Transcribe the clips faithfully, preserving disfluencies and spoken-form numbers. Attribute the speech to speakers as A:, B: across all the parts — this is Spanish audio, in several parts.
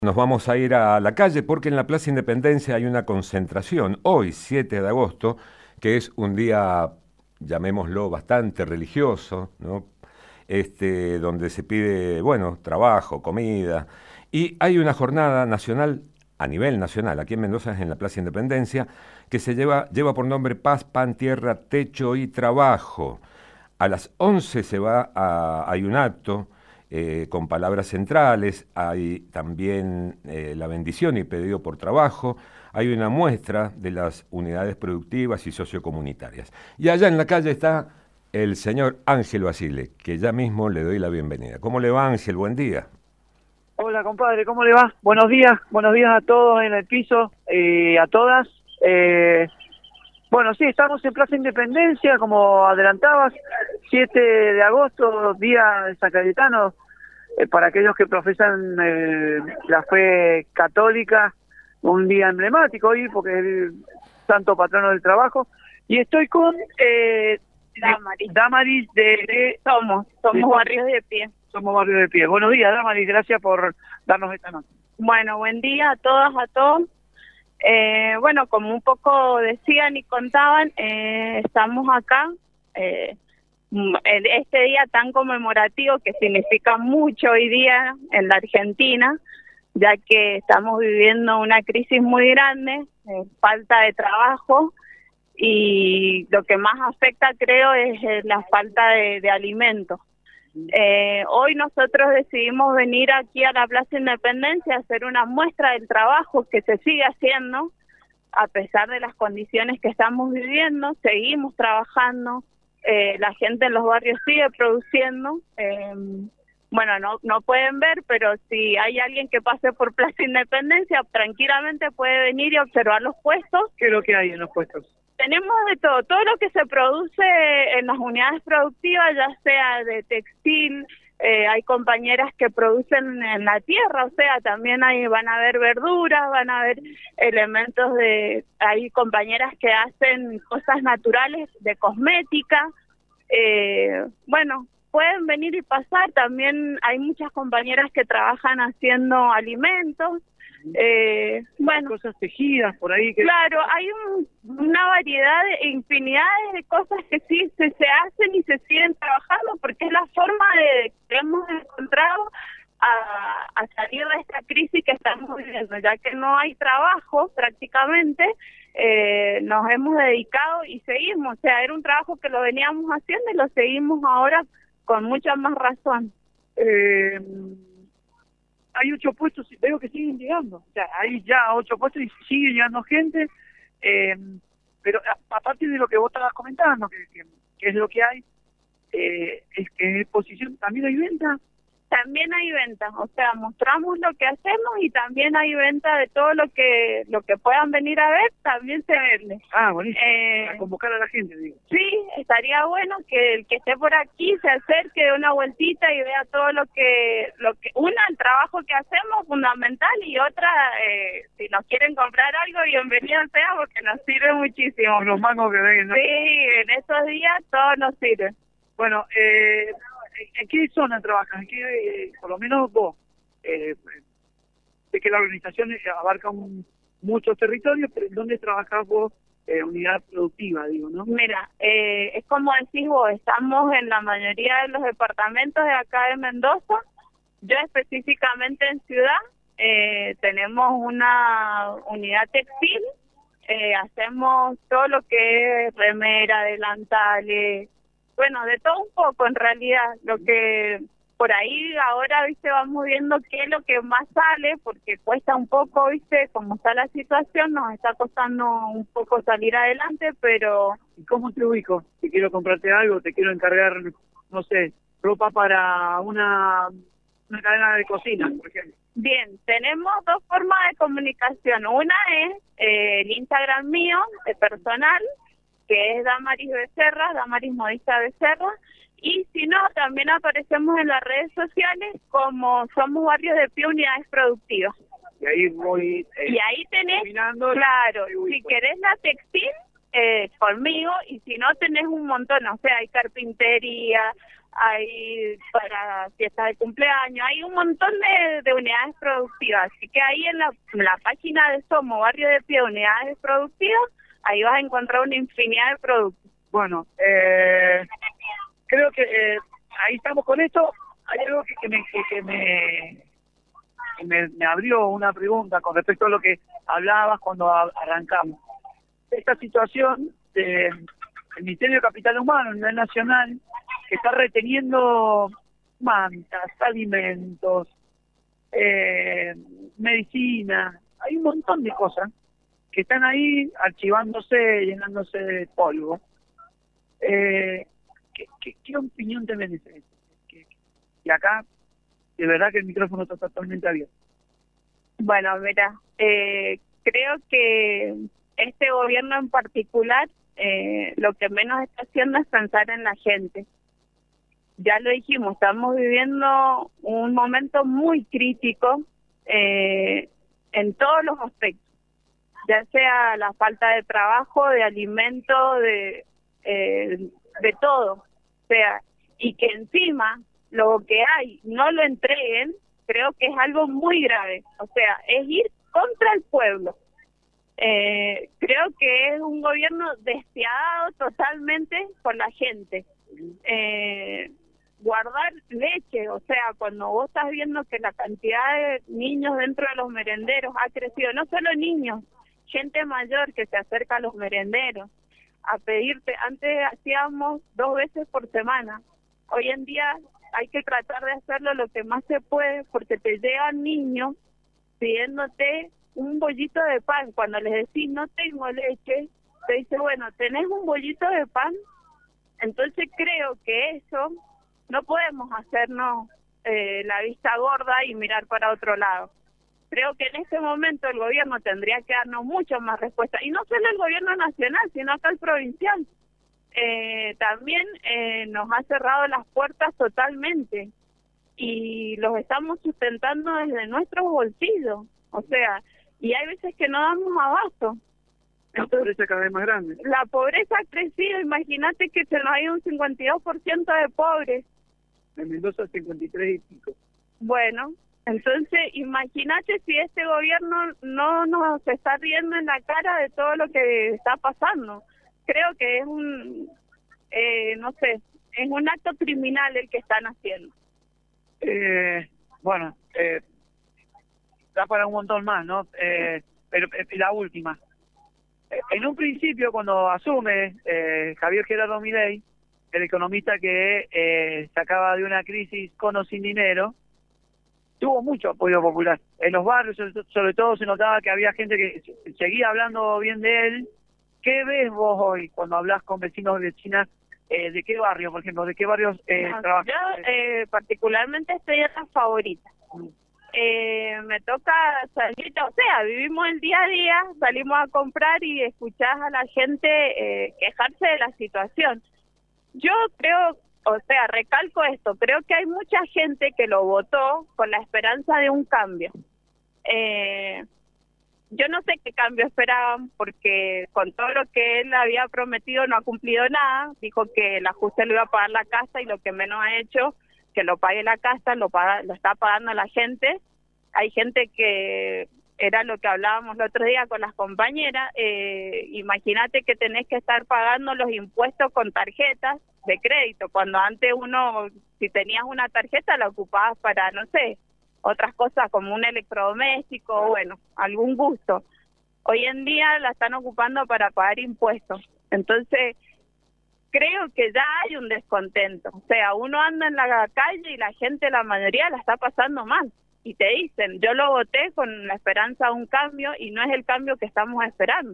A: Nos vamos a ir a la calle porque en la Plaza Independencia hay una concentración, hoy siete de agosto, que es un día, llamémoslo, bastante religioso, ¿no? Este, donde se pide, bueno, trabajo, comida, y hay una jornada nacional, a nivel nacional, aquí en Mendoza, en la Plaza Independencia, que se lleva, lleva por nombre Paz, Pan, Tierra, Techo y Trabajo. A las once se va a, hay un acto eh, con palabras centrales, hay también eh, la bendición y pedido por trabajo, hay una muestra de las unidades productivas y sociocomunitarias. Y allá en la calle está el señor Ángel Basile, que ya mismo le doy la bienvenida. ¿Cómo le va, Ángel? Buen día.
B: Hola, compadre, ¿cómo le va? Buenos días, buenos días a todos en el piso y a todas. Eh, bueno, sí, estamos en Plaza Independencia, como adelantabas, siete de agosto, día de San Cayetano, eh, para aquellos que profesan eh, la fe católica, un día emblemático hoy, porque es el santo patrono del trabajo. Y estoy con eh,
C: Damaris.
B: Damaris de, de...
C: Somos, somos
B: de,
C: Barrios de Pie.
B: Somos Barrios de Pie. Buenos días, Damaris, gracias por darnos esta noche.
C: Bueno, buen día a todas, a todos. Eh, bueno, como un poco decían y contaban, eh, estamos acá eh, en este día tan conmemorativo que significa mucho hoy día en la Argentina, ya que estamos viviendo una crisis muy grande, eh, falta de trabajo, y lo que más afecta, creo, es eh, la falta de, de alimentos. Eh, hoy nosotros decidimos venir aquí a la Plaza Independencia a hacer una muestra del trabajo que se sigue haciendo a pesar de las condiciones que estamos viviendo. Seguimos trabajando, eh, la gente en los barrios sigue produciendo. Eh, bueno, no no pueden ver, pero si hay alguien que pase por Plaza Independencia, tranquilamente puede venir y observar los puestos.
B: ¿Qué es lo que hay en los puestos?
C: Tenemos de todo, todo lo que se produce en las unidades productivas, ya sea de textil, eh, hay compañeras que producen en la tierra, o sea, también hay, van a haber verduras, van a haber elementos de, hay compañeras que hacen cosas naturales de cosmética, eh, bueno, pueden venir y pasar. También hay muchas compañeras que trabajan haciendo alimentos. Eh, bueno,
B: cosas tejidas por ahí. Que...
C: Claro, hay un, una variedad de infinidades de cosas que sí se, se hacen y se siguen trabajando, porque es la forma de que hemos encontrado a, a salir de esta crisis que estamos viviendo, ya que no hay trabajo prácticamente. Eh, nos hemos dedicado y seguimos, o sea, era un trabajo que lo veníamos haciendo y lo seguimos ahora con mucha más razón.
B: Eh... Hay ocho puestos, veo que siguen llegando, o sea, hay ya ocho puestos y sigue llegando gente, eh, pero a, aparte de lo que vos estabas comentando, que, que, que es lo que hay, eh, es que en posición también hay venta.
C: También hay venta, o sea, mostramos lo que hacemos y también hay venta de todo lo que lo que puedan venir a ver, también se vende.
B: Ah, buenísimo,
C: eh,
B: a convocar a la gente, digo.
C: Sí, estaría bueno que el que esté por aquí se acerque, de una vueltita y vea todo lo que, lo que una, el trabajo que hacemos, fundamental, y otra, eh, si nos quieren comprar algo, bienvenido sea, porque nos sirve muchísimo.
B: Los mangos que ven, ¿no?
C: Sí, en esos días todo nos sirve.
B: Bueno, eh... ¿en qué zona trabajan? ¿En qué, eh, por lo menos vos? Eh, sé que la organización abarca un, muchos territorios, pero ¿dónde trabajás vos? Eh, unidad productiva, digo, ¿no?
C: Mira, eh, es como decís vos, estamos en la mayoría de los departamentos de acá de Mendoza. Yo específicamente en Ciudad, eh, tenemos una unidad textil, eh, hacemos todo lo que es remera, delantales, bueno, de todo un poco en realidad. Lo que por ahí ahora, viste, vamos viendo qué es lo que más sale, porque cuesta un poco, viste, como está la situación, nos está costando un poco salir adelante, pero...
B: ¿Y cómo te ubico? Si quiero comprarte algo, te quiero encargar, no sé, ropa para una, una cadena de cocina, por ejemplo.
C: Bien, tenemos dos formas de comunicación. Una es eh, el Instagram mío, de personal, que es Damaris Becerra, Damaris Modista Becerra, y si no, también aparecemos en las redes sociales como Somos Barrios de Pie, Unidades Productivas.
B: Y ahí voy... Eh,
C: y ahí tenés, claro, si querés la textil, eh, conmigo, y si no, tenés un montón, o sea, hay carpintería, hay para fiestas de cumpleaños, hay un montón de, de unidades productivas, así que ahí en la, en la página de Somos Barrio de Pie, unidades productivas, ahí vas a encontrar una infinidad de productos.
B: Bueno, eh, creo que eh, ahí estamos con esto. Hay algo que, que, me, que, que, me, que me, me abrió una pregunta con respecto a lo que hablabas cuando a, arrancamos. Esta situación del Ministerio de Capital Humano a nivel nacional, que está reteniendo mantas, alimentos, eh, medicina, hay un montón de cosas que están ahí archivándose, llenándose de polvo. Eh, ¿qué, qué, ¿Qué opinión te merece? Y acá, de verdad que el micrófono está totalmente abierto.
C: Bueno, mira, eh, creo que este gobierno en particular eh, lo que menos está haciendo es pensar en la gente. Ya lo dijimos, estamos viviendo un momento muy crítico eh, en todos los aspectos, ya sea la falta de trabajo, de alimento, de eh, de todo, o sea, y que encima lo que hay no lo entreguen, creo que es algo muy grave, o sea, es ir contra el pueblo. Eh, creo que es un gobierno despiadado totalmente con la gente. Eh, guardar leche, o sea, cuando vos estás viendo que la cantidad de niños dentro de los merenderos ha crecido, no solo niños, gente mayor que se acerca a los merenderos a pedirte, antes hacíamos dos veces por semana, hoy en día hay que tratar de hacerlo lo que más se puede, porque te llegan niños pidiéndote un bollito de pan. Cuando les decís no tengo leche, te dice, bueno, ¿tenés un bollito de pan? Entonces creo que eso no podemos hacernos eh, la vista gorda y mirar para otro lado. Creo que en este momento el gobierno tendría que darnos mucho más respuesta, y no solo el gobierno nacional, sino acá el provincial. Eh, también eh, nos ha cerrado las puertas totalmente y los estamos sustentando desde nuestros bolsillos, o sea, y hay veces que no damos abasto.
B: La pobreza cada vez más grande.
C: La pobreza ha crecido, imagínate que se nos ha ido un cincuenta y dos por ciento de pobres.
B: En Mendoza cincuenta y tres y pico.
C: Bueno, entonces imagínate si este gobierno no nos está riendo en la cara de todo lo que está pasando. Creo que es un, eh, no sé, es un acto criminal el que están haciendo.
B: Eh, bueno, eh, da para un montón más, ¿no? Eh, pero eh, la última. Eh, en un principio, cuando asume eh, Javier Gerardo Milei, el economista que eh, sacaba de una crisis con o sin dinero, tuvo mucho apoyo popular. En los barrios, sobre, sobre todo, se notaba que había gente que seguía hablando bien de él. ¿Qué ves vos hoy cuando hablas con vecinos y vecinas? Eh, ¿De qué barrio, por ejemplo? ¿De qué barrios eh,
C: no,
B: trabajas?
C: Yo eh, particularmente estoy en la favorita. Eh, me toca salir, o sea, vivimos el día a día, salimos a comprar y escuchás a la gente eh, quejarse de la situación. Yo creo, o sea, recalco esto, creo que hay mucha gente que lo votó con la esperanza de un cambio. Eh, yo no sé qué cambio esperaban, porque con todo lo que él había prometido no ha cumplido nada. Dijo que el ajuste lo iba a pagar la casa y lo que menos ha hecho, que lo pague la casa, lo paga, lo está pagando la gente. Hay gente que, era lo que hablábamos el otro día con las compañeras, eh, imagínate que tenés que estar pagando los impuestos con tarjetas de crédito, cuando antes uno, si tenías una tarjeta, la ocupabas para, no sé, otras cosas como un electrodoméstico, bueno, algún gusto. Hoy en día la están ocupando para pagar impuestos. Entonces, creo que ya hay un descontento. O sea, uno anda en la calle y la gente, la mayoría, la está pasando mal. Y te dicen, yo lo voté con la esperanza de un cambio y no es el cambio que estamos esperando.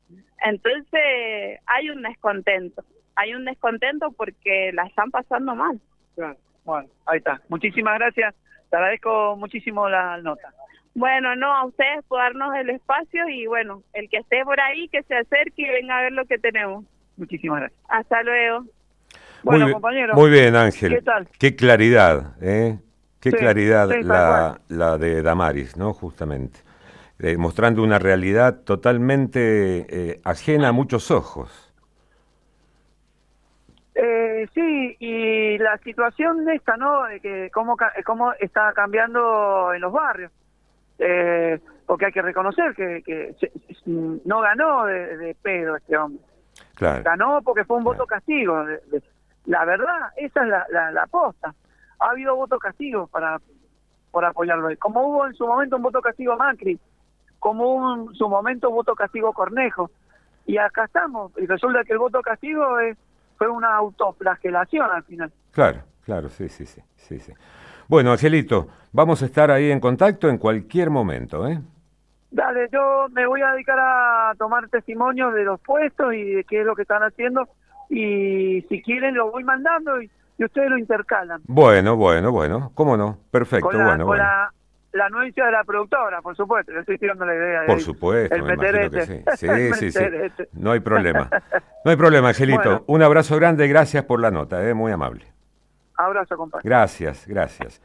C: Entonces, hay un descontento. Hay un descontento porque la están pasando mal.
B: Claro. Bueno, ahí está. Muchísimas gracias. Te agradezco muchísimo la nota.
C: Bueno, no, a ustedes por darnos el espacio y bueno, el que esté por ahí, que se acerque y venga a ver lo que tenemos.
B: Muchísimas gracias.
C: Hasta luego.
B: Bueno,
A: muy
B: compañero.
A: Muy bien, Ángel.
B: ¿Qué tal?
A: Qué claridad, ¿eh? Qué
B: sí,
A: claridad
B: sí,
A: la, la de Damaris, ¿no? Justamente. Eh, mostrando una realidad totalmente eh, ajena a muchos ojos.
B: Eh, Eh, sí, y la situación esta, ¿no? De que cómo, ca- cómo está cambiando en los barrios. Eh, porque hay que reconocer que, que se- se- no ganó de, de pedo este hombre.
A: Claro.
B: Ganó porque fue un voto
A: Claro.
B: castigo. de- de- la verdad, esa es la, la, la posta. Ha habido voto castigo para por apoyarlo. Como hubo en su momento un voto castigo Macri, como hubo en su momento un voto castigo Cornejo. Y acá estamos. Y resulta que el voto castigo es, fue una autoflagelación al final.
A: Claro, claro, sí, sí, sí, sí, sí. Bueno, Angelito, vamos a estar ahí en contacto en cualquier momento, ¿eh?
B: Dale, yo me voy a dedicar a tomar testimonios de los puestos y de qué es lo que están haciendo. Y si quieren lo voy mandando y, y ustedes lo intercalan.
A: Bueno, bueno, bueno, ¿cómo no? Perfecto,
B: Con la,
A: bueno,
B: con
A: bueno.
B: la, la anuencia de la productora, por supuesto. Le estoy tirando la idea.
A: Por
B: el-
A: supuesto,
B: el
A: me imagino que
B: meterete.
A: sí.
B: El
A: Sí, sí, sí.
B: meterete.
A: No hay problema. No hay problema, Angelito.
B: Bueno.
A: Un abrazo grande, gracias por la nota, ¿eh? Muy amable.
B: Abrazo, compadre.
A: Gracias, gracias.